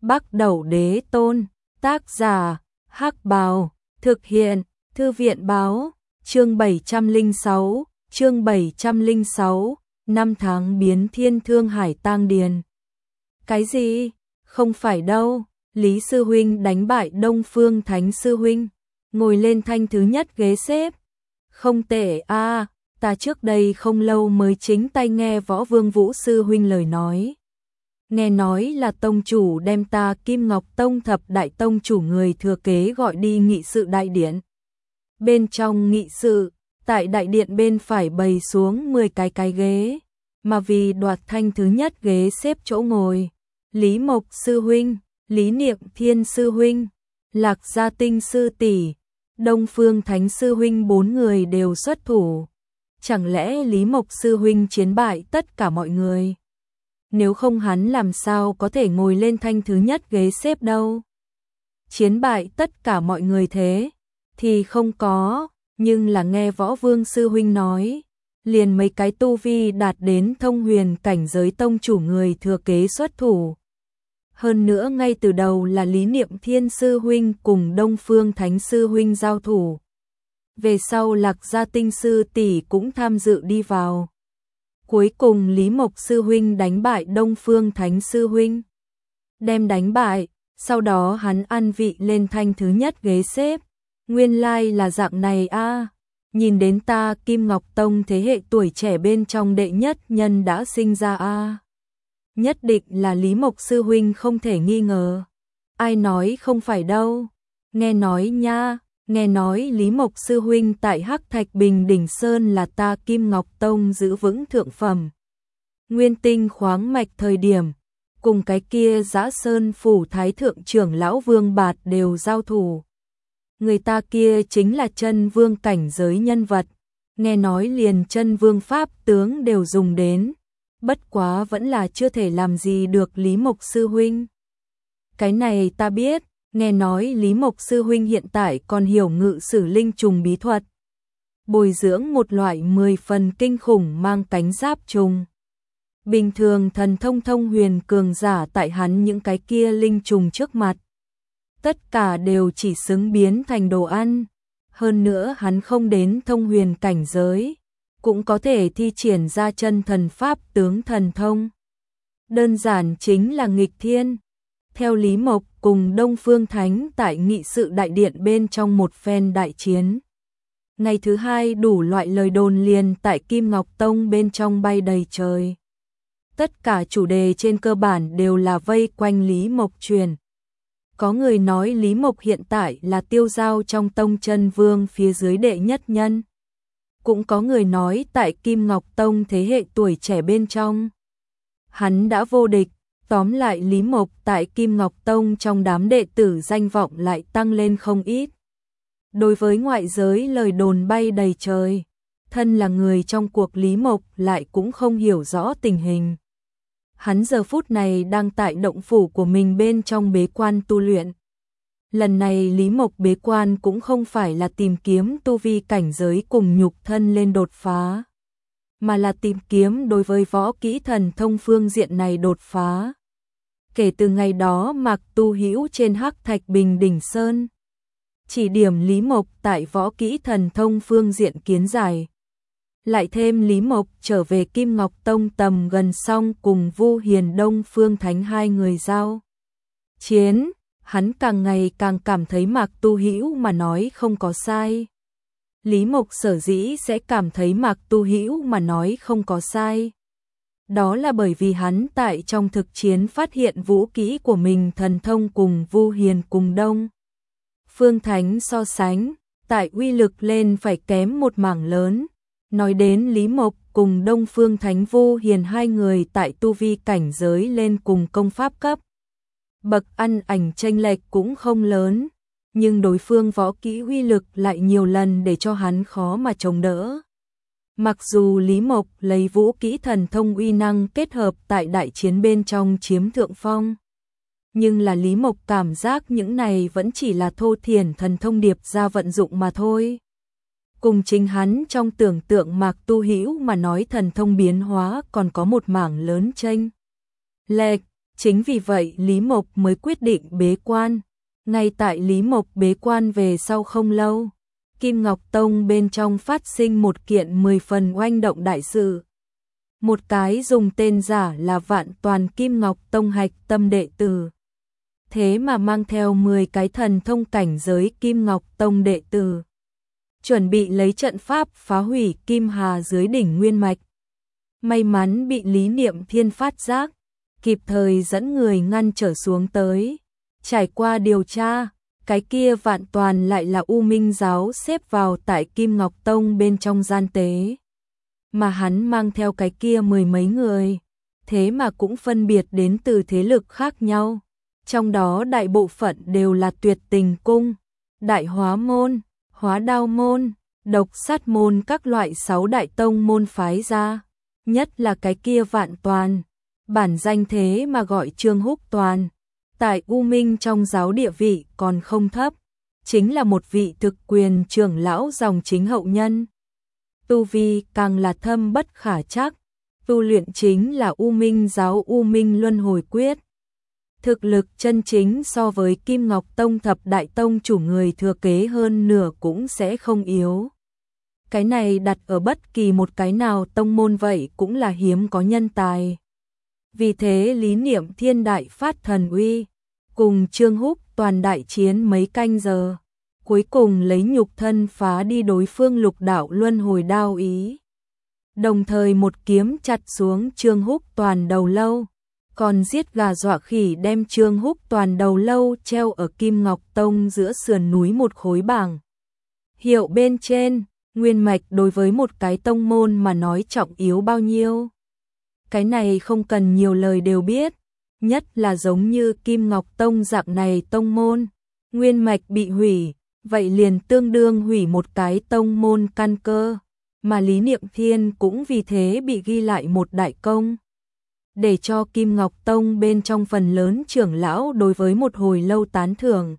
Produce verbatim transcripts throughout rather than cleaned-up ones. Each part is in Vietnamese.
Bắc Đẩu Đế Tôn, tác giả, Hắc Bào, thực hiện, Thư viện báo, chương bảy trăm lẻ sáu, chương bảy trăm lẻ sáu, năm tháng biến thiên Thương Hải tang điền. Cái gì? Không phải đâu, Lý Sư Huynh đánh bại Đông Phương Thánh Sư Huynh, ngồi lên thanh thứ nhất ghế xếp. Không tệ a, à, ta trước đây không lâu mới chính tay nghe Võ Vương Vũ Sư Huynh lời nói. Nghe nói là tông chủ đem ta Kim Ngọc Tông thập đại tông chủ người thừa kế gọi đi nghị sự đại điện. Bên trong nghị sự, tại đại điện bên phải bày xuống mười cái cái ghế, mà vì đoạt thanh thứ nhất ghế xếp chỗ ngồi, Lý Mộc Sư Huynh, Lý Niệm Thiên Sư Huynh, Lạc Gia Tinh Sư Tỷ, Đông Phương Thánh Sư Huynh bốn người đều xuất thủ. Chẳng lẽ Lý Mộc Sư Huynh chiến bại tất cả mọi người? Nếu không hắn làm sao có thể ngồi lên thanh thứ nhất ghế xếp đâu? Chiến bại tất cả mọi người thế? Thì không có, nhưng là nghe Võ Vương Sư Huynh nói, liền mấy cái tu vi đạt đến thông huyền cảnh giới tông chủ người thừa kế xuất thủ. Hơn nữa ngay từ đầu là Lý Niệm Thiên Sư Huynh cùng Đông Phương Thánh Sư Huynh giao thủ. Về sau Lạc Gia Tinh Sư Tỷ cũng tham dự đi vào. Cuối cùng Lý Mộc Sư Huynh đánh bại Đông Phương Thánh Sư Huynh. Đem đánh bại, sau đó hắn ăn vị lên thanh thứ nhất ghế xếp. Nguyên lai là dạng này a, à. Nhìn đến ta Kim Ngọc Tông thế hệ tuổi trẻ bên trong đệ nhất nhân đã sinh ra a. À. Nhất định là Lý Mộc Sư Huynh không thể nghi ngờ. Ai nói không phải đâu. Nghe nói nha, nghe nói Lý Mộc Sư Huynh tại Hắc Thạch Bình Đỉnh Sơn là ta Kim Ngọc Tông giữ vững thượng phẩm. Nguyên tinh khoáng mạch thời điểm, cùng cái kia Dã Sơn Phủ Thái Thượng trưởng lão Vương Bạt đều giao thủ. Người ta kia chính là chân vương cảnh giới nhân vật, nghe nói liền chân vương pháp tướng đều dùng đến, bất quá vẫn là chưa thể làm gì được Lý Mộc Sư Huynh. Cái này ta biết, nghe nói Lý Mộc Sư Huynh hiện tại còn hiểu ngự sử linh trùng bí thuật, bồi dưỡng một loại mười phần kinh khủng mang cánh giáp trùng. Bình thường thần thông thông huyền cường giả tại hắn những cái kia linh trùng trước mặt, tất cả đều chỉ xứng biến thành đồ ăn. Hơn nữa hắn không đến thông huyền cảnh giới, cũng có thể thi triển ra chân thần pháp tướng thần thông. Đơn giản chính là nghịch thiên. Theo Lý Mộc cùng Đông Phương Thánh tại nghị sự đại điện bên trong một phen đại chiến. Ngày thứ hai đủ loại lời đồn liền tại Kim Ngọc Tông bên trong bay đầy trời. Tất cả chủ đề trên cơ bản đều là vây quanh Lý Mộc truyền. Có người nói Lý Mộc hiện tại là tiêu giao trong tông chân vương phía dưới đệ nhất nhân. Cũng có người nói tại Kim Ngọc Tông thế hệ tuổi trẻ bên trong, hắn đã vô địch. Tóm lại Lý Mộc tại Kim Ngọc Tông trong đám đệ tử danh vọng lại tăng lên không ít. Đối với ngoại giới lời đồn bay đầy trời, thân là người trong cuộc Lý Mộc lại cũng không hiểu rõ tình hình. Hắn giờ phút này đang tại động phủ của mình bên trong bế quan tu luyện. Lần này Lý Mộc bế quan cũng không phải là tìm kiếm tu vi cảnh giới cùng nhục thân lên đột phá, mà là tìm kiếm đối với võ kỹ thần thông phương diện này đột phá. Kể từ ngày đó Mạc Tu Hữu trên Hắc Thạch Bình Đỉnh Sơn chỉ điểm Lý Mộc tại võ kỹ thần thông phương diện kiến giải. Lại thêm Lý Mộc trở về Kim Ngọc Tông tầm gần xong cùng Vu Hiền Đông Phương Thánh hai người giao chiến, hắn càng ngày càng cảm thấy Mạc Tu Hữu mà nói không có sai. Lý Mộc sở dĩ sẽ cảm thấy Mạc Tu Hữu mà nói không có sai, đó là bởi vì hắn tại trong thực chiến phát hiện vũ kỹ của mình thần thông cùng Vu Hiền cùng Đông Phương Thánh so sánh, tại uy lực lên phải kém một mảng lớn. Nói đến Lý Mộc cùng Đông Phương Thánh Vu Hiền hai người tại tu vi cảnh giới lên cùng công pháp cấp bậc ăn ảnh chênh lệch cũng không lớn, nhưng đối phương võ kỹ uy lực lại nhiều lần để cho hắn khó mà chống đỡ. Mặc dù Lý Mộc lấy vũ kỹ thần thông uy năng kết hợp tại đại chiến bên trong chiếm thượng phong, nhưng là Lý Mộc cảm giác những này vẫn chỉ là thô thiển thần thông điệp ra vận dụng mà thôi. Cùng chính hắn trong tưởng tượng Mạc Tu Hữu mà nói thần thông biến hóa còn có một mảng lớn chênh lệch. Chính vì vậy Lý Mộc mới quyết định bế quan. Ngay tại Lý Mộc bế quan về sau không lâu, Kim Ngọc Tông bên trong phát sinh một kiện mười phần oanh động đại sự. Một cái dùng tên giả là Vạn Toàn Kim Ngọc Tông hạch tâm đệ tử. Thế mà mang theo mười cái thần thông cảnh giới Kim Ngọc Tông đệ tử. Chuẩn bị lấy trận pháp phá hủy Kim Hà dưới đỉnh Nguyên Mạch. May mắn bị Lý Niệm Thiên phát giác, kịp thời dẫn người ngăn trở xuống tới. Trải qua điều tra, cái kia Vạn Toàn lại là U Minh giáo xếp vào tại Kim Ngọc Tông bên trong gian tế. Mà hắn mang theo cái kia mười mấy người, thế mà cũng phân biệt đến từ thế lực khác nhau. Trong đó đại bộ phận đều là Tuyệt Tình Cung, Đại Hóa Môn, Hóa Đao Môn, Độc Sát Môn các loại sáu đại tông môn phái ra. Nhất là cái kia Vạn Toàn, bản danh thế mà gọi Trương Húc Toàn. Tại U Minh trong giáo địa vị còn không thấp, chính là một vị thực quyền trưởng lão dòng chính hậu nhân. Tu vi càng là thâm bất khả trắc, tu luyện chính là U Minh giáo U Minh Luân Hồi Quyết. Thực lực chân chính so với Kim Ngọc Tông thập đại tông chủ người thừa kế hơn nửa cũng sẽ không yếu. Cái này đặt ở bất kỳ một cái nào tông môn vậy cũng là hiếm có nhân tài. Vì thế Lý Niệm Thiên đại phát thần uy, cùng Trương Húc Toàn đại chiến mấy canh giờ, cuối cùng lấy nhục thân phá đi đối phương lục đạo luân hồi đao ý. Đồng thời một kiếm chặt xuống Trương Húc Toàn đầu lâu, còn giết gà dọa khỉ đem Trương Húc Toàn đầu lâu treo ở Kim Ngọc Tông giữa sườn núi một khối bảng hiệu bên trên. Nguyên mạch đối với một cái tông môn mà nói trọng yếu bao nhiêu. Cái này không cần nhiều lời đều biết, nhất là giống như Kim Ngọc Tông dạng này tông môn, nguyên mạch bị hủy, vậy liền tương đương hủy một cái tông môn căn cơ, mà Lý Niệm Thiên cũng vì thế bị ghi lại một đại công. Để cho Kim Ngọc Tông bên trong phần lớn trưởng lão đối với một hồi lâu tán thưởng.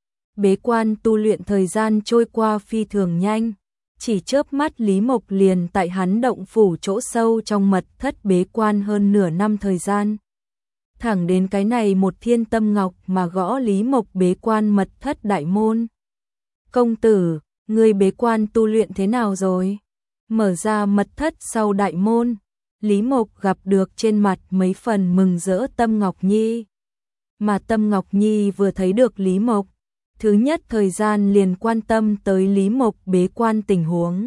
Bế quan tu luyện thời gian trôi qua phi thường nhanh. Chỉ chớp mắt Lý Mộc liền tại hắn động phủ chỗ sâu trong mật thất bế quan hơn nửa năm thời gian. Thẳng đến cái này một thiên tâm ngọc mà gõ Lý Mộc bế quan mật thất đại môn. Công tử, ngươi bế quan tu luyện thế nào rồi? Mở ra mật thất sau đại môn, Lý Mộc gặp được trên mặt mấy phần mừng rỡ Tâm Ngọc Nhi. Mà Tâm Ngọc Nhi vừa thấy được Lý Mộc, thứ nhất thời gian liền quan tâm tới Lý Mộc bế quan tình huống.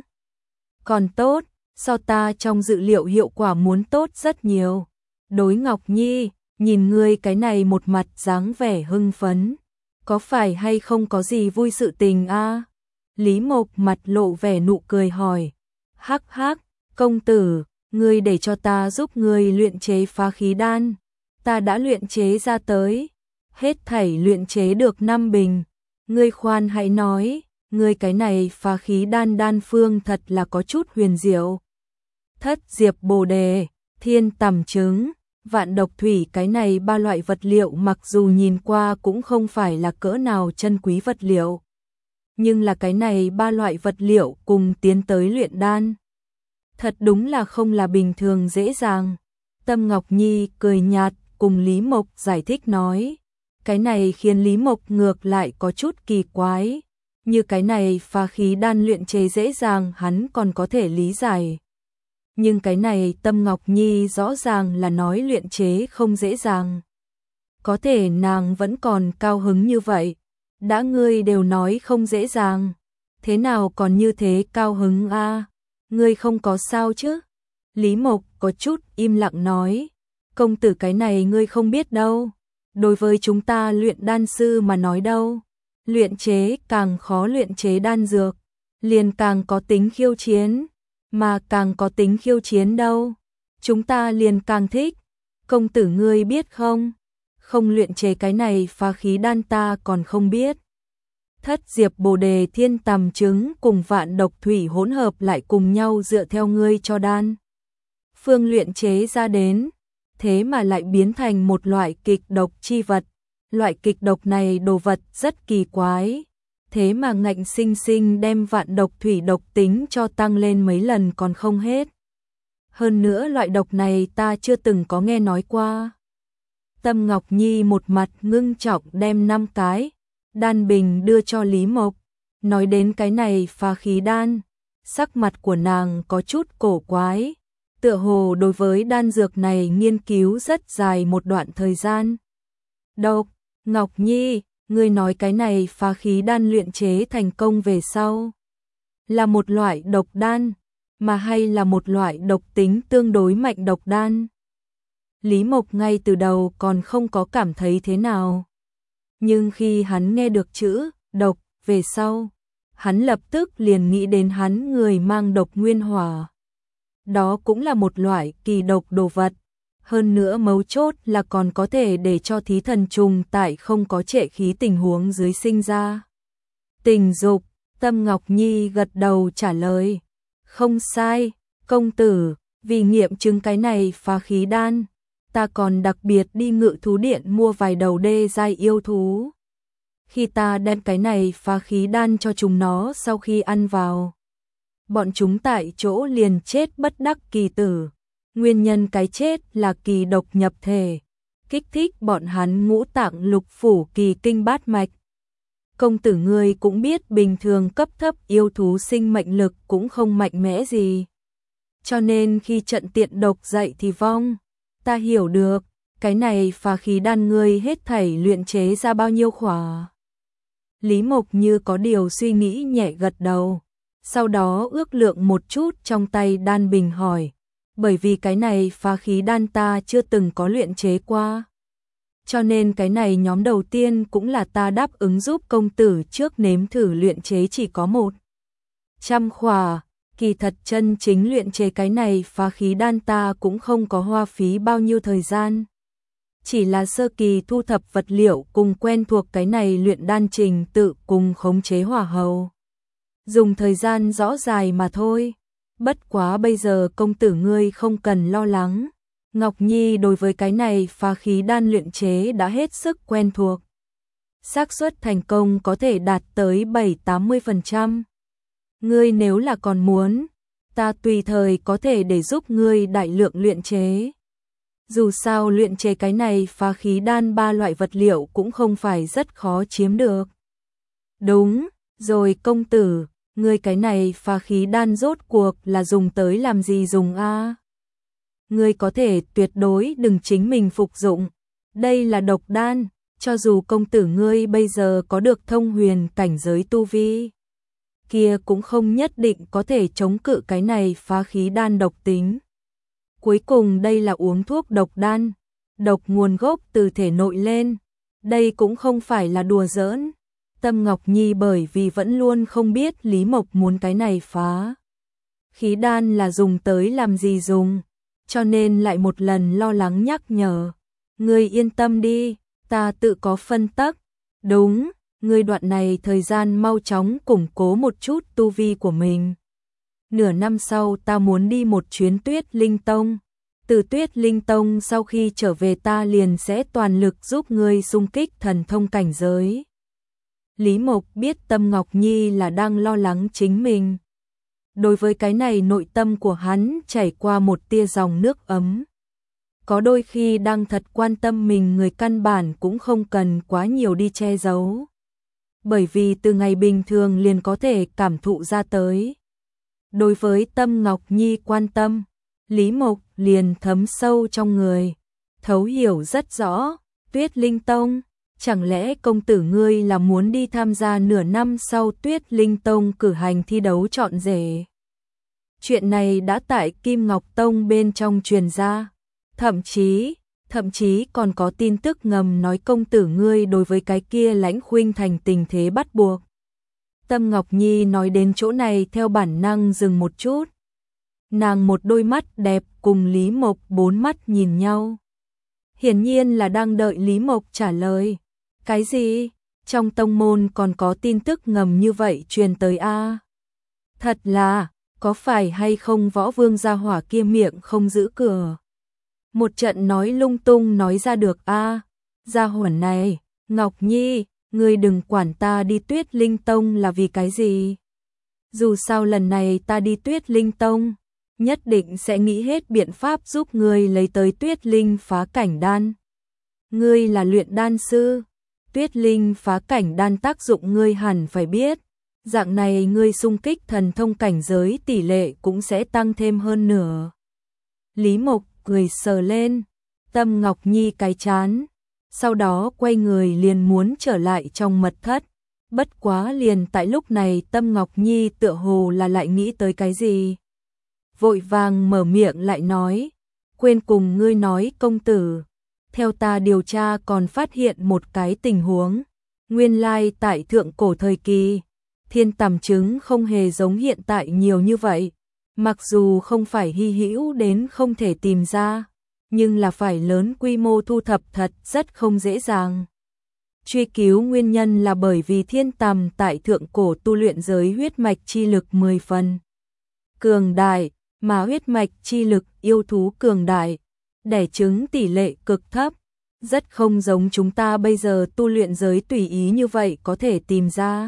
Còn tốt, so ta trong dự liệu hiệu quả muốn tốt rất nhiều. Đối Ngọc Nhi, nhìn ngươi cái này một mặt dáng vẻ hưng phấn, có phải hay không có gì vui sự tình a? À? Lý Mộc mặt lộ vẻ nụ cười hỏi. Hắc hắc, công tử, ngươi để cho ta giúp ngươi luyện chế phá khí đan. Ta đã luyện chế ra tới, hết thảy luyện chế được năm bình. Ngươi khoan hãy nói, ngươi cái này phá khí đan đan phương thật là có chút huyền diệu. Thất diệp bồ đề, thiên tầm trứng, vạn độc thủy, cái này ba loại vật liệu mặc dù nhìn qua cũng không phải là cỡ nào chân quý vật liệu. Nhưng là cái này ba loại vật liệu cùng tiến tới luyện đan. Thật đúng là không là bình thường dễ dàng. Tâm Ngọc Nhi cười nhạt cùng Lý Mộc giải thích nói. Cái này khiến Lý Mộc ngược lại có chút kỳ quái. Như cái này phá khí đan luyện chế dễ dàng hắn còn có thể lý giải. Nhưng cái này Tâm Ngọc Nhi rõ ràng là nói luyện chế không dễ dàng. Có thể nàng vẫn còn cao hứng như vậy. Đã ngươi đều nói không dễ dàng. Thế nào còn như thế cao hứng a? À? Ngươi không có sao chứ? Lý Mộc có chút im lặng nói. Công tử, cái này ngươi không biết đâu. Đối với chúng ta luyện đan sư mà nói đâu. Luyện chế càng khó luyện chế đan dược, liền càng có tính khiêu chiến. Mà càng có tính khiêu chiến đâu, chúng ta liền càng thích. Công tử ngươi biết không? Không luyện chế cái này phá khí đan ta còn không biết. Thất diệp bồ đề thiên tầm trứng cùng vạn độc thủy hỗn hợp lại cùng nhau dựa theo ngươi cho đan phương luyện chế ra đến, thế mà lại biến thành một loại kịch độc chi vật. Loại kịch độc này đồ vật rất kỳ quái, thế mà ngạnh sinh sinh đem vạn độc thủy độc tính cho tăng lên mấy lần còn không hết. Hơn nữa loại độc này ta chưa từng có nghe nói qua. Tâm Ngọc Nhi một mặt ngưng trọng đem năm cái đan bình đưa cho Lý Mộc. Nói đến cái này phá khí đan, sắc mặt của nàng có chút cổ quái, tựa hồ đối với đan dược này nghiên cứu rất dài một đoạn thời gian. Độc, Ngọc Nhi, ngươi nói cái này phá khí đan luyện chế thành công về sau, là một loại độc đan, mà hay là một loại độc tính tương đối mạnh độc đan? Lý Mộc ngay từ đầu còn không có cảm thấy thế nào. Nhưng khi hắn nghe được chữ độc về sau, hắn lập tức liền nghĩ đến hắn người mang độc nguyên hỏa. Đó cũng là một loại kỳ độc đồ vật. Hơn nữa mấu chốt là còn có thể để cho thí thần trùng tại không có trệ khí tình huống dưới sinh ra tình dục. Tâm Ngọc Nhi gật đầu trả lời. Không sai, công tử, vì nghiệm chứng cái này phá khí đan, ta còn đặc biệt đi Ngự Thú Điện mua vài đầu đê giai yêu thú. Khi ta đem cái này phá khí đan cho chúng nó sau khi ăn vào, bọn chúng tại chỗ liền chết bất đắc kỳ tử. Nguyên nhân cái chết là kỳ độc nhập thể, kích thích bọn hắn ngũ tạng lục phủ kỳ kinh bát mạch. Công tử ngươi cũng biết bình thường cấp thấp yêu thú sinh mệnh lực cũng không mạnh mẽ gì. Cho nên khi trận tiện độc dậy thì vong. Ta hiểu được, cái này phá khí đan ngươi hết thảy luyện chế ra bao nhiêu khỏa. Lý Mộc như có điều suy nghĩ nhẹ gật đầu, sau đó ước lượng một chút trong tay đan bình hỏi, bởi vì cái này phá khí đan ta chưa từng có luyện chế qua. Cho nên cái này nhóm đầu tiên cũng là ta đáp ứng giúp công tử trước nếm thử luyện chế chỉ có một trăm khỏa. Kỳ thật chân chính luyện chế cái này phá khí đan ta cũng không có hoa phí bao nhiêu thời gian. Chỉ là sơ kỳ thu thập vật liệu cùng quen thuộc cái này luyện đan trình tự cùng khống chế hỏa hầu. Dùng thời gian rõ dài mà thôi. Bất quá bây giờ công tử ngươi không cần lo lắng. Ngọc Nhi đối với cái này phá khí đan luyện chế đã hết sức quen thuộc. Xác suất thành công có thể đạt tới bảy tám mươi phần trăm. Ngươi nếu là còn muốn, ta tùy thời có thể để giúp ngươi đại lượng luyện chế. Dù sao luyện chế cái này phá khí đan ba loại vật liệu cũng không phải rất khó chiếm được. Đúng, rồi công tử, ngươi cái này phá khí đan rốt cuộc là dùng tới làm gì dùng a? Ngươi có thể tuyệt đối đừng chính mình phục dụng. Đây là độc đan, cho dù công tử ngươi bây giờ có được thông huyền cảnh giới tu vi, kia cũng không nhất định có thể chống cự cái này phá khí đan độc tính. Cuối cùng đây là uống thuốc độc đan, độc nguồn gốc từ thể nội lên, đây cũng không phải là đùa giỡn. Tâm Ngọc Nhi bởi vì vẫn luôn không biết Lý Mộc muốn cái này phá khí đan là dùng tới làm gì dùng, cho nên lại một lần lo lắng nhắc nhở. Ngươi yên tâm đi, ta tự có phân tắc. Đúng, ngươi đoạn này thời gian mau chóng củng cố một chút tu vi của mình. Nửa năm sau ta muốn đi một chuyến Tuyết Linh Tông. Từ Tuyết Linh Tông sau khi trở về ta liền sẽ toàn lực giúp ngươi xung kích thần thông cảnh giới. Lý Mộc biết Tâm Ngọc Nhi là đang lo lắng chính mình. Đối với cái này nội tâm của hắn chảy qua một tia dòng nước ấm. Có đôi khi đang thật quan tâm mình người căn bản cũng không cần quá nhiều đi che giấu. Bởi vì từ ngày bình thường liền có thể cảm thụ ra tới. Đối với Tâm Ngọc Nhi quan tâm, Lý Mộc liền thấm sâu trong người, thấu hiểu rất rõ. Tuyết Linh Tông, chẳng lẽ công tử ngươi là muốn đi tham gia nửa năm sau Tuyết Linh Tông cử hành thi đấu chọn rể? Chuyện này đã tại Kim Ngọc Tông bên trong truyền ra, thậm chí, thậm chí còn có tin tức ngầm nói công tử ngươi đối với cái kia Lãnh Khuynh thành tình thế bắt buộc. Tâm Ngọc Nhi nói đến chỗ này theo bản năng dừng một chút. Nàng một đôi mắt đẹp cùng Lý Mộc bốn mắt nhìn nhau. Hiển nhiên là đang đợi Lý Mộc trả lời. Cái gì? Trong tông môn còn có tin tức ngầm như vậy truyền tới a? Thật là, có phải hay không Võ Vương gia hỏa kia miệng không giữ cửa? Một trận nói lung tung nói ra được a. Gia hỏa này, Ngọc Nhi, ngươi đừng quản ta đi Tuyết Linh Tông là vì cái gì? Dù sao lần này ta đi Tuyết Linh Tông, nhất định sẽ nghĩ hết biện pháp giúp ngươi lấy tới Tuyết Linh phá cảnh đan. Ngươi là luyện đan sư, Tuyết Linh phá cảnh đan tác dụng ngươi hẳn phải biết. Dạng này ngươi xung kích thần thông cảnh giới tỷ lệ cũng sẽ tăng thêm hơn nửa. Lý Mộc cười sờ lên Tâm Ngọc Nhi cái chán, sau đó quay người liền muốn trở lại trong mật thất. Bất quá liền tại lúc này Tâm Ngọc Nhi tựa hồ là lại nghĩ tới cái gì. Vội vàng mở miệng lại nói, quên cùng ngươi nói công tử. Theo ta điều tra còn phát hiện một cái tình huống. Nguyên lai tại thượng cổ thời kỳ, thiên tằm trứng không hề giống hiện tại nhiều như vậy. Mặc dù không phải hy hữu đến không thể tìm ra, nhưng là phải lớn quy mô thu thập thật rất không dễ dàng. Truy cứu nguyên nhân là bởi vì thiên tằm tại thượng cổ tu luyện giới huyết mạch chi lực mười phần cường đại, mà huyết mạch chi lực yêu thú cường đại, đẻ trứng tỷ lệ cực thấp, rất không giống chúng ta bây giờ tu luyện giới tùy ý như vậy có thể tìm ra.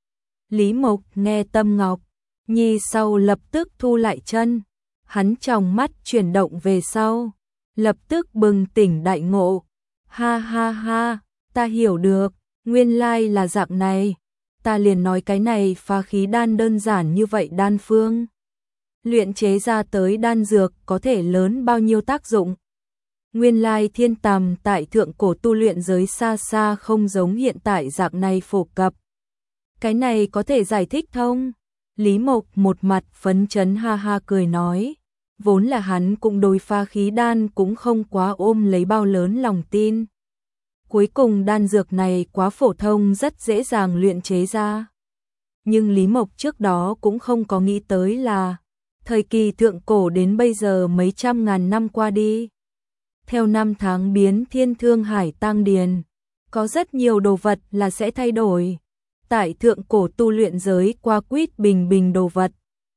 Lý Mộc nghe Tâm Ngọc Nhi sau lập tức thu lại chân, hắn trong mắt chuyển động về sau, lập tức bừng tỉnh đại ngộ. Ha ha ha, ta hiểu được, nguyên lai là dạng này, ta liền nói cái này phá khí đan đơn giản như vậy đan phương. Luyện chế ra tới đan dược có thể lớn bao nhiêu tác dụng. Nguyên lai thiên tằm tại thượng cổ tu luyện giới xa xa không giống hiện tại dạng này phổ cập. Cái này có thể giải thích thông. Lý Mộc một mặt phấn chấn ha ha cười nói, vốn là hắn cũng đối phá khí đan cũng không quá ôm lấy bao lớn lòng tin. Cuối cùng đan dược này quá phổ thông rất dễ dàng luyện chế ra. Nhưng Lý Mộc trước đó cũng không có nghĩ tới là thời kỳ thượng cổ đến bây giờ mấy trăm ngàn năm qua đi. Theo năm tháng biến thiên thương hải tăng điền, có rất nhiều đồ vật là sẽ thay đổi. Tại thượng cổ tu luyện giới qua quýt bình bình đồ vật.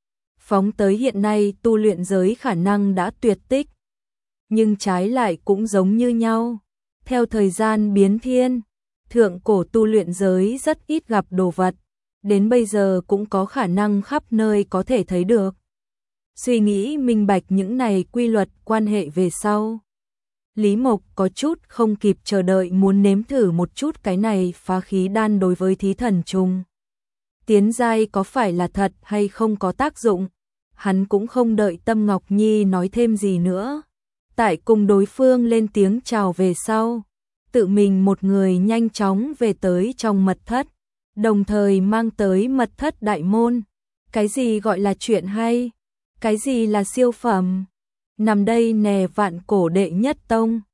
Phóng tới hiện nay tu luyện giới khả năng đã tuyệt tích. Nhưng trái lại cũng giống như nhau. Theo thời gian biến thiên, thượng cổ tu luyện giới rất ít gặp đồ vật. Đến bây giờ cũng có khả năng khắp nơi có thể thấy được. Suy nghĩ minh bạch những này quy luật quan hệ về sau. Lý Mộc có chút không kịp chờ đợi muốn nếm thử một chút cái này phá khí đan đối với thí thần trùng. Tiến giai có phải là thật hay không có tác dụng? Hắn cũng không đợi Tâm Ngọc Nhi nói thêm gì nữa. Tại cùng đối phương lên tiếng chào về sau, tự mình một người nhanh chóng về tới trong mật thất, đồng thời mang tới mật thất đại môn. Cái gì gọi là chuyện hay? Cái gì là siêu phẩm? Nằm đây nè vạn cổ đệ nhất tông,